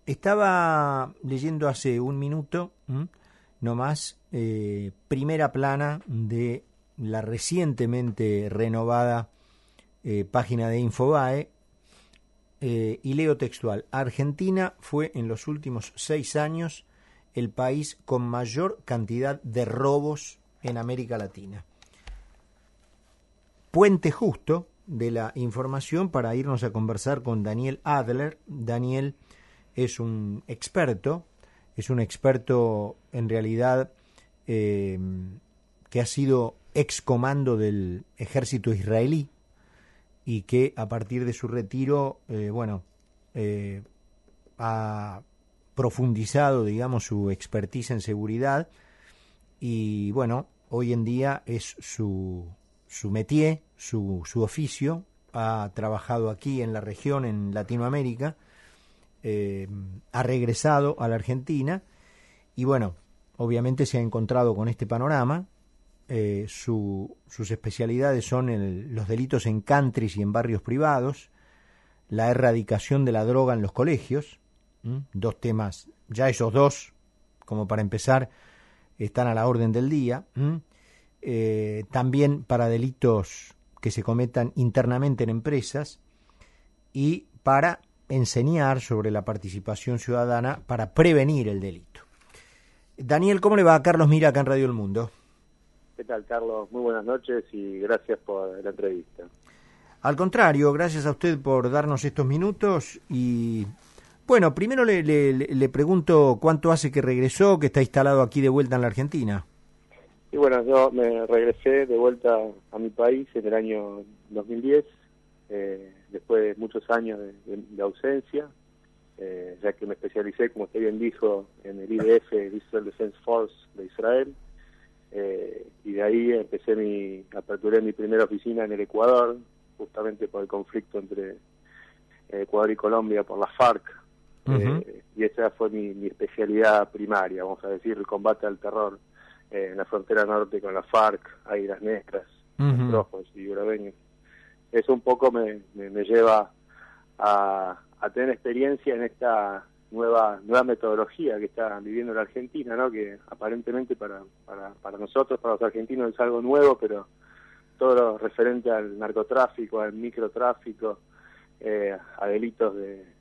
Estaba leyendo hace un minuto, no más, primera plana de la recientemente renovada página de Infobae, y leo textual: Argentina fue en los últimos 6 años el país con mayor cantidad de robos en América Latina. Puente justo de la información para irnos a conversar con Daniel Adler. Daniel es un experto en realidad que ha sido ex comando del ejército israelí y que a partir de su retiro, ha profundizado, digamos, su expertise en seguridad y, bueno, hoy en día es su métier, su oficio. Ha trabajado aquí en la región, en Latinoamérica, ha regresado a la Argentina y, bueno, obviamente se ha encontrado con este panorama. Sus especialidades son los delitos en countries y en barrios privados, la erradicación de la droga en los colegios, dos temas, ya esos dos, como para empezar, están a la orden del día. También para delitos que se cometan internamente en empresas y para enseñar sobre la participación ciudadana para prevenir el delito. Daniel, ¿cómo le va? Carlos Mira, acá en Radio El Mundo. ¿Qué tal, Carlos? Muy buenas noches y gracias por la entrevista. Al contrario, gracias a usted por darnos estos minutos y, bueno, primero le pregunto cuánto hace que regresó, que está instalado aquí de vuelta en la Argentina. Y bueno, yo me regresé de vuelta a mi país en el año 2010, después de muchos años de ausencia, ya que me especialicé, como usted bien dijo, en el IDF, Israel Defense Force de Israel, y de ahí aperturé mi primera oficina en el Ecuador, justamente por el conflicto entre Ecuador y Colombia por la FARC, y esa fue mi especialidad primaria, vamos a decir, el combate al terror en la frontera norte con la FARC, Águilas Negras, Rojos y Braveños. Eso un poco me lleva a tener experiencia en esta nueva metodología que está viviendo la Argentina, ¿no? Que aparentemente para nosotros, para los argentinos, es algo nuevo, pero todo lo referente al narcotráfico, al microtráfico, a delitos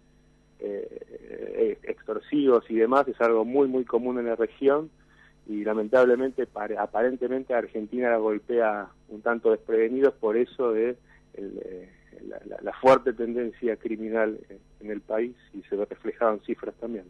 extorsivos y demás, es algo muy, muy común en la región y lamentablemente, aparentemente, a Argentina la golpea un tanto desprevenidos por eso de la fuerte tendencia criminal en el país, y se ve reflejado en cifras también.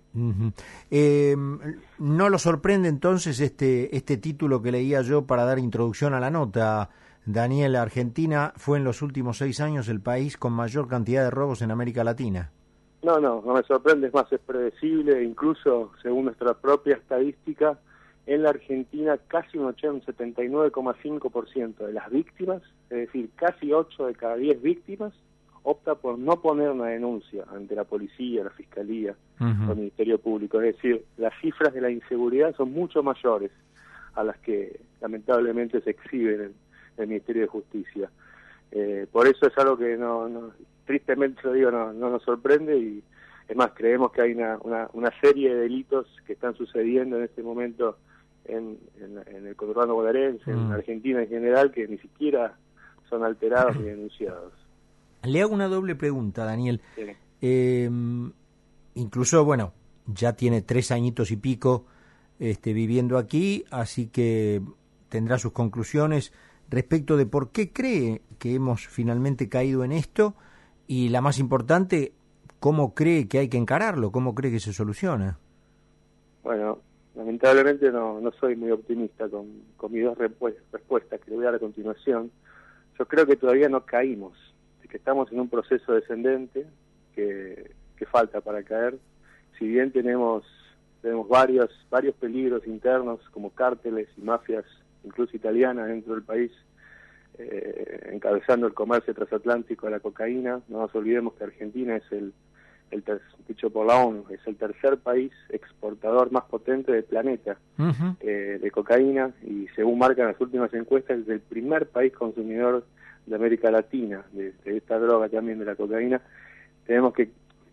¿No lo sorprende entonces este título que leía yo para dar introducción a la nota? Daniel, Argentina fue en los últimos 6 años el país con mayor cantidad de robos en América Latina. No me sorprende, es más, es predecible, incluso según nuestra propia estadística, en la Argentina casi un 79,5% de las víctimas, es decir, casi 8 de cada 10 víctimas, opta por no poner una denuncia ante la policía, la fiscalía o el Ministerio Público. Es decir, las cifras de la inseguridad son mucho mayores a las que lamentablemente se exhiben en el Ministerio de Justicia. Por eso es algo que tristemente lo digo, no nos sorprende, y es más, creemos que hay una serie de delitos que están sucediendo en este momento en el conurbano bonaerense, en Argentina en general, que ni siquiera son alterados ni denunciados. Le hago una doble pregunta, Daniel. Sí. Incluso, bueno, ya tiene 3 añitos y pico viviendo aquí, así que tendrá sus conclusiones respecto de por qué cree que hemos finalmente caído en esto, y la más importante, cómo cree que hay que encararlo, cómo cree que se soluciona. Bueno, lamentablemente no soy muy optimista con mis dos respuestas que le voy a dar a continuación. Yo creo que todavía no caímos, que estamos en un proceso descendente que falta para caer. Si bien tenemos varios peligros internos, como cárteles y mafias, incluso italianas, dentro del país, encabezando el comercio transatlántico de la cocaína, no nos olvidemos que Argentina es dicho por la ONU, es el tercer país exportador más potente del planeta de cocaína, y según marcan las últimas encuestas, es el primer país consumidor de América Latina de esta droga, también de la cocaína. Tenemos que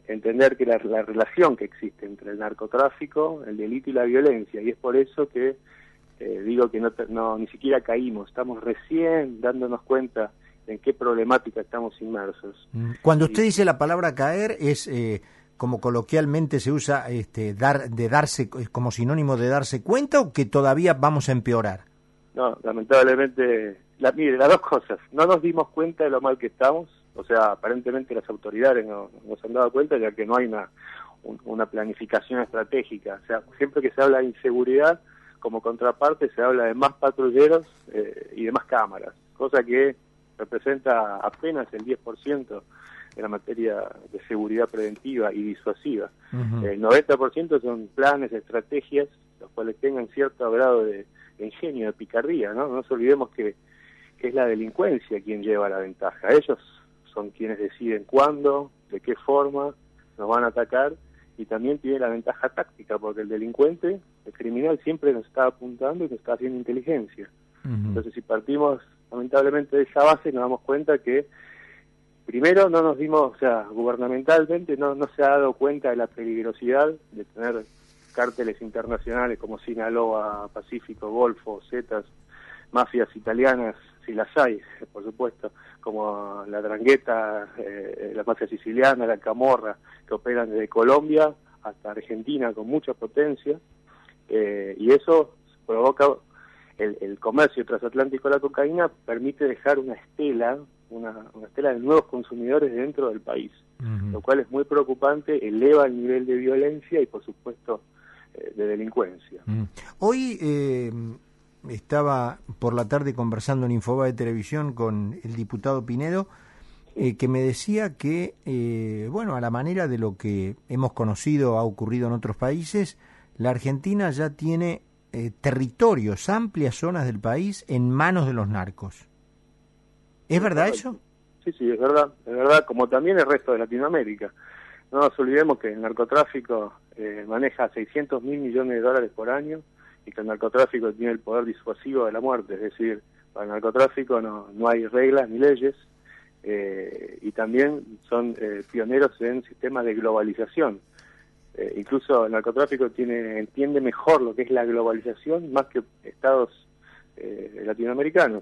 entender que la relación que existe entre el narcotráfico, el delito y la violencia, y es por eso que digo que ni siquiera caímos, estamos recién dándonos cuenta en qué problemática estamos inmersos. Cuando usted dice la palabra caer, es como coloquialmente se usa, darse como sinónimo de darse cuenta, o que todavía vamos a empeorar. No, lamentablemente, mire, las dos cosas. No nos dimos cuenta de lo mal que estamos, o sea, aparentemente las autoridades no se han dado cuenta, ya que no hay una planificación estratégica. O sea, siempre que se habla de inseguridad, como contraparte se habla de más patrulleros y de más cámaras, cosa que representa apenas el 10% de la materia de seguridad preventiva y disuasiva. Uh-huh. El 90% son planes, estrategias, los cuales tengan cierto grado de ingenio, de picardía, ¿no? No nos olvidemos que es la delincuencia quien lleva la ventaja. Ellos son quienes deciden cuándo, de qué forma nos van a atacar, y también tiene la ventaja táctica, porque el delincuente, el criminal, siempre nos está apuntando y nos está haciendo inteligencia. Uh-huh. Entonces, si partimos lamentablemente de esa base, nos damos cuenta que primero no nos dimos, o sea, gubernamentalmente no se ha dado cuenta de la peligrosidad de tener cárteles internacionales como Sinaloa, Pacífico, Golfo, Zetas, mafias italianas, si las hay, por supuesto, como la Drangheta, la mafia siciliana, la Camorra, que operan desde Colombia hasta Argentina con mucha potencia, y eso provoca el comercio transatlántico de la cocaína, permite dejar una estela de nuevos consumidores dentro del país, uh-huh. Lo cual es muy preocupante, eleva el nivel de violencia y, por supuesto, de delincuencia. Uh-huh. Hoy estaba por la tarde conversando en Infobae Televisión con el diputado Pinedo, que me decía que, a la manera de lo que hemos conocido, ha ocurrido en otros países, la Argentina ya tiene territorios, amplias zonas del país en manos de los narcos. ¿Es verdad eso? Sí, es verdad, como también el resto de Latinoamérica. No nos olvidemos que el narcotráfico maneja 600.000 millones de dólares por año, y que el narcotráfico tiene el poder disuasivo de la muerte, es decir, para el narcotráfico no hay reglas ni leyes, y también son pioneros en sistemas de globalización. Incluso el narcotráfico entiende mejor lo que es la globalización más que estados latinoamericanos.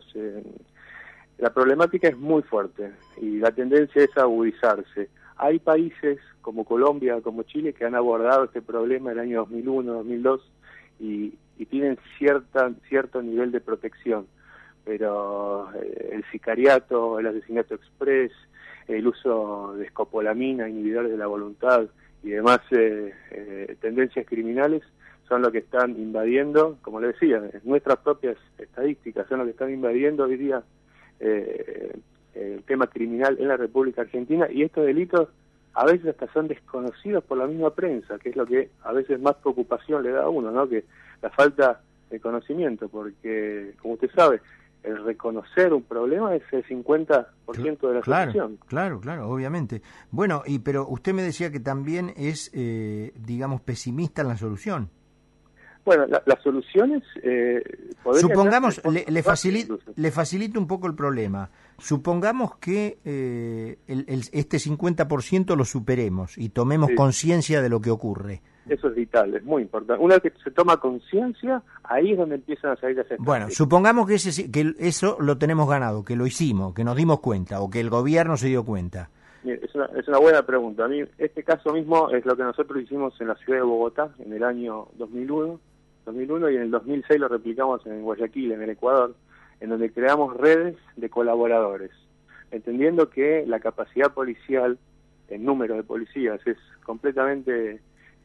La problemática es muy fuerte y la tendencia es agudizarse. Hay países como Colombia, como Chile, que han abordado este problema en el año 2001, 2002 y tienen cierto nivel de protección, pero el sicariato, el asesinato express, el uso de escopolamina, inhibidores de la voluntad y demás tendencias criminales son lo que están invadiendo, como le decía, nuestras propias estadísticas son lo que están invadiendo hoy día el tema criminal en la República Argentina, y estos delitos a veces hasta son desconocidos por la misma prensa, que es lo que a veces más preocupación le da a uno, ¿no? Que la falta de conocimiento, porque, como usted sabe, el reconocer un problema es el 50% de la solución. Claro, obviamente. Bueno, pero usted me decía que también es, pesimista en la solución. Bueno, las soluciones... supongamos, le facilito un poco el problema. Supongamos que este 50% lo superemos y tomemos conciencia de lo que ocurre. Eso es vital, es muy importante. Una vez que se toma conciencia, ahí es donde empiezan a salir las estrategias. Bueno, supongamos que eso lo tenemos ganado, que lo hicimos, que nos dimos cuenta o que el gobierno se dio cuenta. Es una buena pregunta. A mí este caso mismo es lo que nosotros hicimos en la ciudad de Bogotá en el año 2001 y en el 2006 lo replicamos en Guayaquil, en el Ecuador, en donde creamos redes de colaboradores, entendiendo que la capacidad policial, el número de policías, es completamente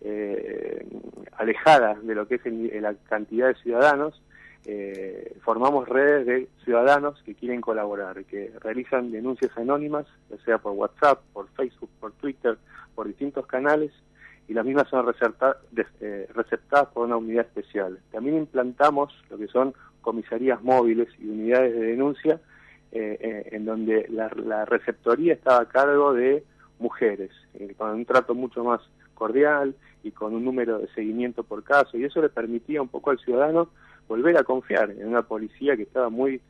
alejada de lo que es la cantidad de ciudadanos. Formamos redes de ciudadanos que quieren colaborar, que realizan denuncias anónimas, ya sea por WhatsApp, por Facebook, por Twitter, por distintos canales, y las mismas son receptadas por una unidad especial. También implantamos lo que son comisarías móviles y unidades de denuncia, en donde la receptoría estaba a cargo de mujeres, con un trato mucho más cordial y con un número de seguimiento por caso, y eso le permitía un poco al ciudadano volver a confiar en una policía que estaba muy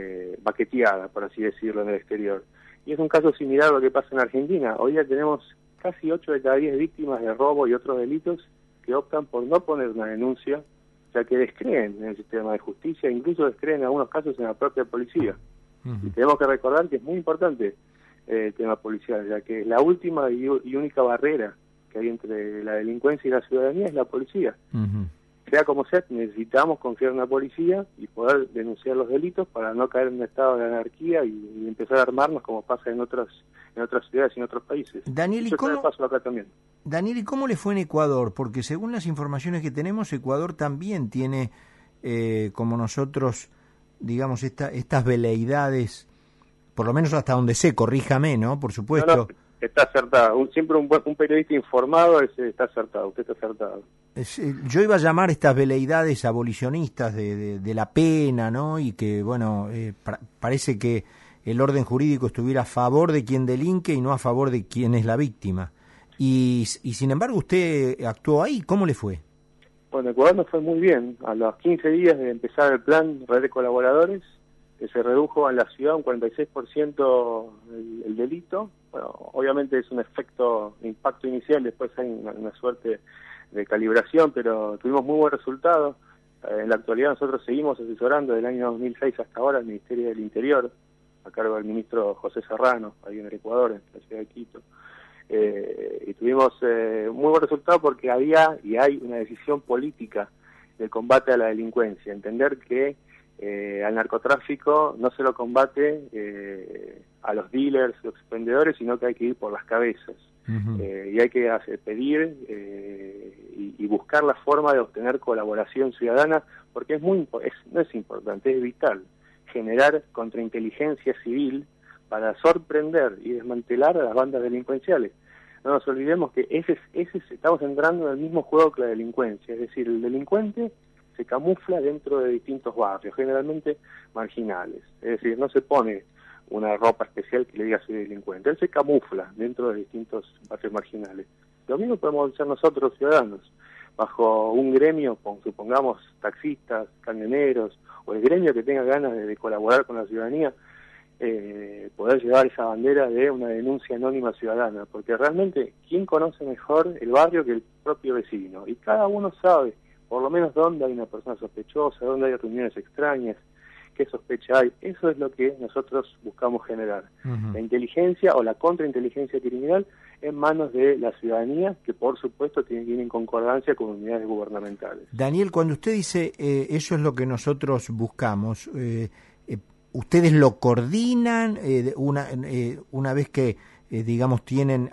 baqueteada, por así decirlo, en el exterior. Y es un caso similar a lo que pasa en Argentina. Hoy ya tenemos casi 8 de cada 10 víctimas de robo y otros delitos que optan por no poner una denuncia, ya que descreen en el sistema de justicia, incluso descreen en algunos casos en la propia policía. Y tenemos que recordar que es muy importante el tema policial, ya que la última y única barrera que hay entre la delincuencia y la ciudadanía es la policía. Sea como sea, necesitamos confiar en la policía y poder denunciar los delitos para no caer en un estado de anarquía y empezar a armarnos como pasa en otras ciudades y en otros países. Daniel, ¿y cómo, paso acá también. Daniel, ¿y cómo le fue en Ecuador? Porque según las informaciones que tenemos, Ecuador también tiene, como nosotros, digamos, estas veleidades, por lo menos hasta donde sé, corríjame, ¿no? Por supuesto. No, está acertado. Siempre un periodista informado está acertado. Usted está acertado. Yo iba a llamar estas veleidades abolicionistas de la pena, ¿no? Y que, bueno, parece que el orden jurídico estuviera a favor de quien delinque y no a favor de quien es la víctima. Y sin embargo, usted actuó ahí. ¿Cómo le fue? Bueno, Ecuador nos fue muy bien. A los 15 días de empezar el plan Red de Colaboradores, que se redujo en la ciudad un 46% el delito. Bueno, obviamente es un impacto inicial, después hay una suerte de calibración, pero tuvimos muy buen resultado. En la actualidad nosotros seguimos asesorando desde el año 2006 hasta ahora al Ministerio del Interior, a cargo del ministro José Serrano, ahí en el Ecuador, en la ciudad de Quito. Y tuvimos muy buen resultado porque había y hay una decisión política de combate a la delincuencia, entender que al narcotráfico no se lo combate a los dealers, los vendedores, sino que hay que ir por las cabezas. Y hay que pedir y buscar la forma de obtener colaboración ciudadana, porque no es importante, es vital generar contrainteligencia civil para sorprender y desmantelar a las bandas delincuenciales. No nos olvidemos que estamos entrando en el mismo juego que la delincuencia, es decir, el delincuente se camufla dentro de distintos barrios, generalmente marginales, es decir, no se pone una ropa especial que le diga soy delincuente, él se camufla dentro de distintos barrios marginales. Lo mismo podemos hacer nosotros, ciudadanos, bajo un gremio, supongamos taxistas, camioneros, o el gremio que tenga ganas de colaborar con la ciudadanía, poder llevar esa bandera de una denuncia anónima ciudadana, porque realmente, ¿quién conoce mejor el barrio que el propio vecino? Y cada uno sabe, por lo menos, dónde hay una persona sospechosa, dónde hay reuniones extrañas, qué sospecha hay. Eso es lo que nosotros buscamos generar. La inteligencia o la contrainteligencia criminal en manos de la ciudadanía, que por supuesto tienen en concordancia con unidades gubernamentales. Daniel, cuando usted dice eso es lo que nosotros buscamos, ¿ustedes lo coordinan una vez que, digamos, tienen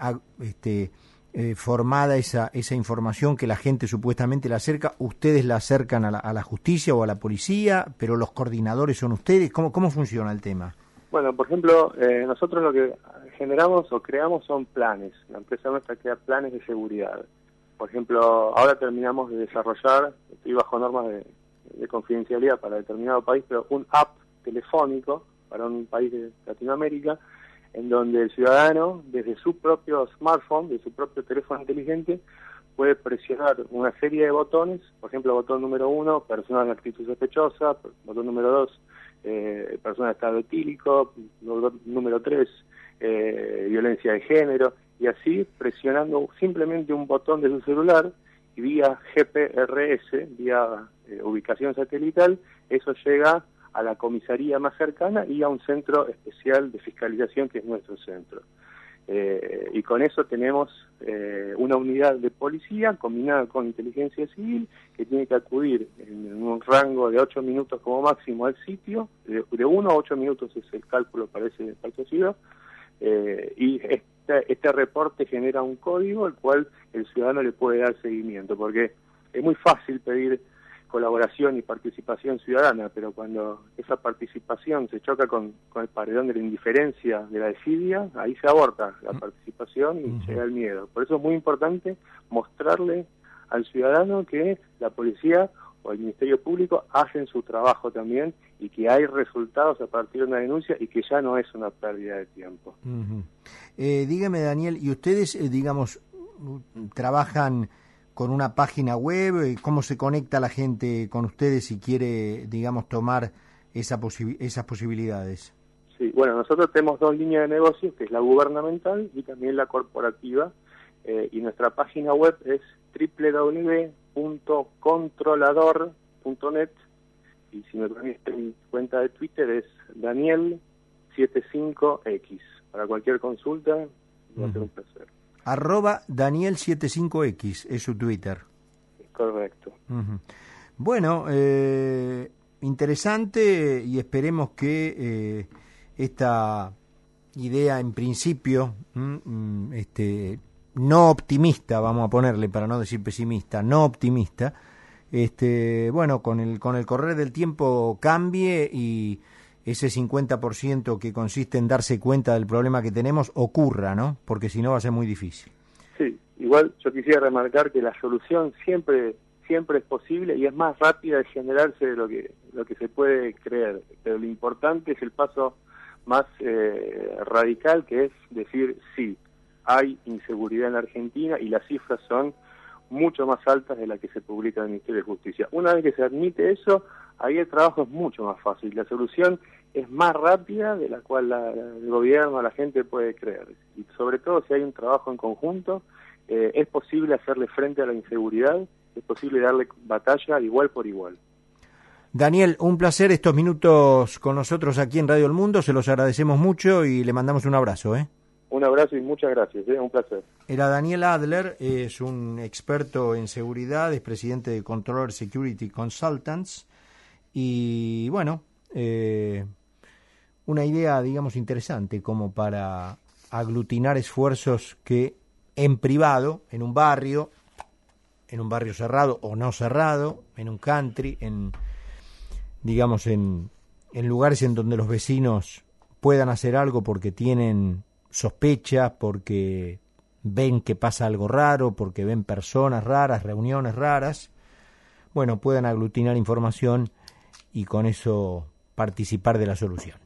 formada esa información que la gente supuestamente la acerca, ustedes la acercan a la justicia o a la policía, pero los coordinadores son ustedes? ¿Cómo funciona el tema? Bueno, por ejemplo, nosotros lo que generamos o creamos son planes. La empresa nuestra crea planes de seguridad. Por ejemplo, ahora terminamos de desarrollar, estoy bajo normas de confidencialidad para determinado país, pero un app telefónico para un país de Latinoamérica, en donde el ciudadano, desde su propio smartphone, de su propio teléfono inteligente, puede presionar una serie de botones. Por ejemplo, botón número 1, persona en actitud sospechosa; botón número 2, persona en estado etílico; número 3, violencia de género, y así presionando simplemente un botón de su celular y vía GPRS, vía ubicación satelital, eso llega a la comisaría más cercana y a un centro especial de fiscalización que es nuestro centro. Y con eso tenemos una unidad de policía combinada con inteligencia civil que tiene que acudir en un rango de 8 minutos como máximo al sitio, de 1 a 8 minutos es el cálculo para ese faltocido, y este reporte genera un código al cual el ciudadano le puede dar seguimiento, porque es muy fácil pedir colaboración y participación ciudadana, pero cuando esa participación se choca con el paredón de la indiferencia, de la desidia, ahí se aborta la participación y llega el miedo. Por eso es muy importante mostrarle al ciudadano que la policía o el Ministerio Público hacen su trabajo también y que hay resultados a partir de una denuncia y que ya no es una pérdida de tiempo. Dígame, Daniel, ¿y ustedes, digamos, trabajan con una página web? ¿Cómo se conecta la gente con ustedes si quiere, digamos, tomar esas posibilidades? Sí, bueno, nosotros tenemos dos líneas de negocios, que es la gubernamental y también la corporativa, y nuestra página web es www.controlador.net, y si me permite, mi cuenta de Twitter es Daniel75X. Para cualquier consulta, va a ser un placer. @Daniel75X es su Twitter. Correcto. Bueno, interesante, y esperemos que esta idea, en principio, no optimista, vamos a ponerle para no decir pesimista, no optimista, bueno, con el correr del tiempo cambie y ese 50% que consiste en darse cuenta del problema que tenemos ocurra, ¿no? Porque si no va a ser muy difícil. Sí, igual yo quisiera remarcar que la solución siempre es posible y es más rápida de generarse de lo que se puede creer, pero lo importante es el paso más radical, que es decir sí, hay inseguridad en la Argentina y las cifras son mucho más altas de las que se publica en el Ministerio de Justicia. Una vez que se admite eso, ahí el trabajo es mucho más fácil, la solución es más rápida de la cual el gobierno, la gente puede creer, y sobre todo si hay un trabajo en conjunto, es posible hacerle frente a la inseguridad, es posible darle batalla igual por igual. Daniel, un placer estos minutos con nosotros aquí en Radio El Mundo, se los agradecemos mucho y le mandamos un abrazo. Un abrazo y muchas gracias, un placer. Era Daniel Adler, es un experto en seguridad, es presidente de Controller Security Consultants, y bueno, una idea, digamos, interesante como para aglutinar esfuerzos que en privado, en un barrio cerrado o no cerrado, en un country, digamos, en lugares en donde los vecinos puedan hacer algo porque tienen sospechas, porque ven que pasa algo raro, porque ven personas raras, reuniones raras, bueno, puedan aglutinar información y con eso participar de la solución.